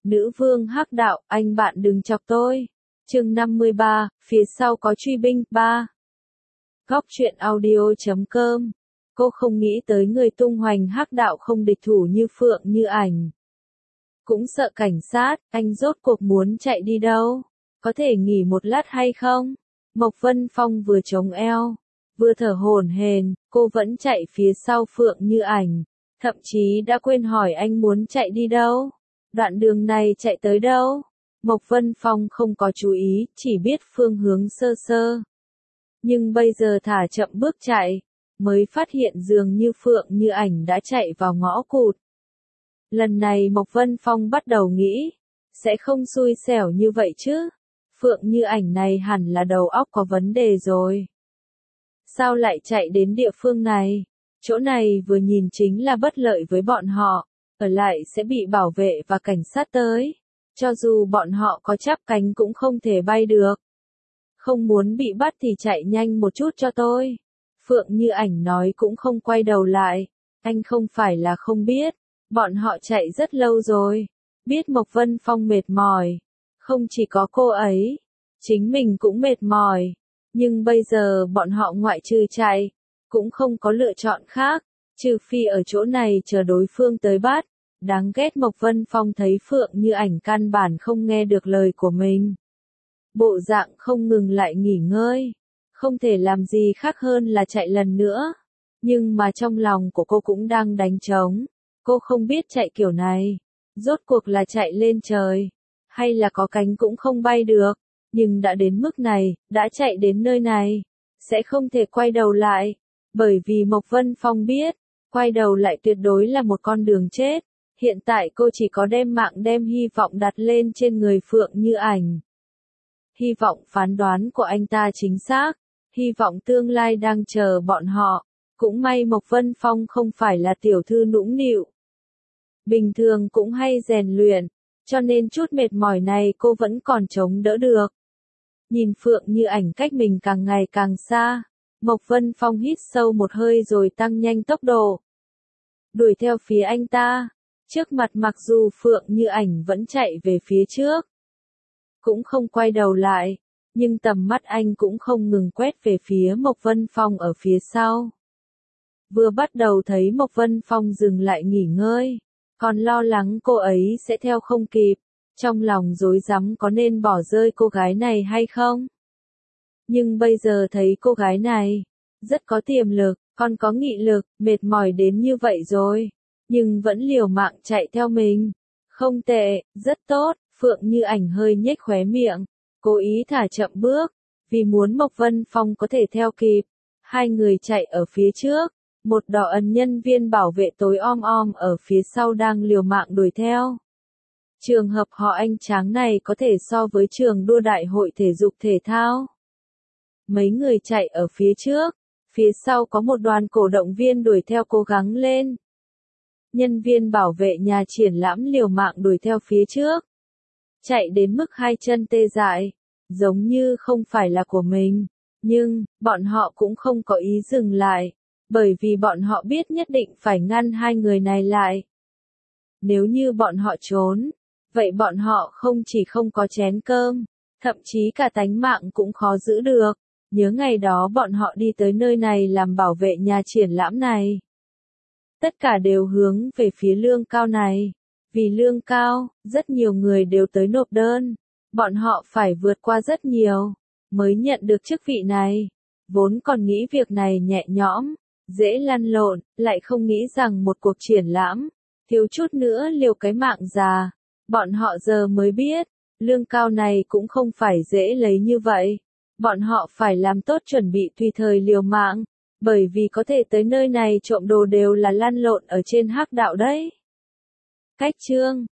Nữ vương hắc đạo, anh bạn đừng chọc tôi. Chương 53, phía sau có truy binh, 3. Góc truyện audio.com. Cô không nghĩ tới người tung hoành hắc đạo không địch thủ như Phượng Như Ảnh. Cũng sợ cảnh sát, anh rốt cuộc muốn chạy đi đâu? Có thể nghỉ một lát hay không? Mộc Vân Phong vừa chống eo, vừa thở hổn hển, cô vẫn chạy phía sau Phượng Như Ảnh, thậm chí đã quên hỏi anh muốn chạy đi đâu. Đoạn đường này chạy tới đâu? Mộc Vân Phong không có chú ý, chỉ biết phương hướng sơ sơ. Nhưng bây giờ thả chậm bước chạy, mới phát hiện dường như Phượng Như Ảnh đã chạy vào ngõ cụt. Lần này Mộc Vân Phong bắt đầu nghĩ, sẽ không xui xẻo như vậy chứ. Phượng Như Ảnh này hẳn là đầu óc có vấn đề rồi. Sao lại chạy đến địa phương này? Chỗ này vừa nhìn chính là bất lợi với bọn họ, ở lại sẽ bị bảo vệ và cảnh sát tới. Cho dù bọn họ có chắp cánh cũng không thể bay được. Không muốn bị bắt thì chạy nhanh một chút cho tôi. Phượng Như Ảnh nói cũng không quay đầu lại. Anh không phải là không biết, bọn họ chạy rất lâu rồi. Biết Mộc Vân Phong mệt mỏi. Không chỉ có cô ấy, chính mình cũng mệt mỏi. Nhưng bây giờ bọn họ ngoại trừ chạy, cũng không có lựa chọn khác, trừ phi ở chỗ này chờ đối phương tới bắt. Đáng ghét Mộc Vân Phong thấy Phượng Như Ảnh căn bản không nghe được lời của mình. Bộ dạng không ngừng lại nghỉ ngơi, không thể làm gì khác hơn là chạy lần nữa. Nhưng mà trong lòng của cô cũng đang đánh trống, cô không biết chạy kiểu này, rốt cuộc là chạy lên trời, hay là có cánh cũng không bay được. Nhưng đã đến mức này, đã chạy đến nơi này, sẽ không thể quay đầu lại, bởi vì Mộc Vân Phong biết, quay đầu lại tuyệt đối là một con đường chết. Hiện tại cô chỉ có đem mạng đem hy vọng đặt lên trên người Phượng Như Ảnh. Hy vọng phán đoán của anh ta chính xác, hy vọng tương lai đang chờ bọn họ. Cũng may Mộc Vân Phong không phải là tiểu thư nũng nịu. Bình thường cũng hay rèn luyện, cho nên chút mệt mỏi này cô vẫn còn chống đỡ được. Nhìn Phượng Như Ảnh cách mình càng ngày càng xa, Mộc Vân Phong hít sâu một hơi rồi tăng nhanh tốc độ. Đuổi theo phía anh ta. Trước mặt mặc dù Phượng Như Ảnh vẫn chạy về phía trước, cũng không quay đầu lại, nhưng tầm mắt anh cũng không ngừng quét về phía Mộc Vân Phong ở phía sau. Vừa bắt đầu thấy Mộc Vân Phong dừng lại nghỉ ngơi, còn lo lắng cô ấy sẽ theo không kịp, trong lòng rối rắm có nên bỏ rơi cô gái này hay không. Nhưng bây giờ thấy cô gái này, rất có tiềm lực, còn có nghị lực, mệt mỏi đến như vậy rồi, nhưng vẫn liều mạng chạy theo mình. Không tệ, rất tốt. Phượng Như Ảnh hơi nhếch khóe miệng, cố ý thả chậm bước, vì muốn Mộc Vân Phong có thể theo kịp. Hai người chạy ở phía trước, một đỏ ẩn nhân viên bảo vệ tối om om ở phía sau đang liều mạng đuổi theo. Trường hợp họ anh tráng này có thể so với trường đua đại hội thể dục thể thao. Mấy người chạy ở phía trước, phía sau có một đoàn cổ động viên đuổi theo cố gắng lên. Nhân viên bảo vệ nhà triển lãm liều mạng đuổi theo phía trước. Chạy đến mức hai chân tê dại, giống như không phải là của mình. Nhưng, bọn họ cũng không có ý dừng lại, bởi vì bọn họ biết nhất định phải ngăn hai người này lại. Nếu như bọn họ trốn, vậy bọn họ không chỉ không có chén cơm, thậm chí cả tánh mạng cũng khó giữ được. Nhớ ngày đó bọn họ đi tới nơi này làm bảo vệ nhà triển lãm này. Tất cả đều hướng về phía lương cao này. Vì lương cao, rất nhiều người đều tới nộp đơn. Bọn họ phải vượt qua rất nhiều, mới nhận được chức vị này. Vốn còn nghĩ việc này nhẹ nhõm, dễ lăn lộn, lại không nghĩ rằng một cuộc triển lãm, thiếu chút nữa liều cái mạng già. Bọn họ giờ mới biết, lương cao này cũng không phải dễ lấy như vậy. Bọn họ phải làm tốt chuẩn bị tùy thời liều mạng, bởi vì có thể tới nơi này trộm đồ đều là lăn lộn ở trên hắc đạo đấy. Cách chương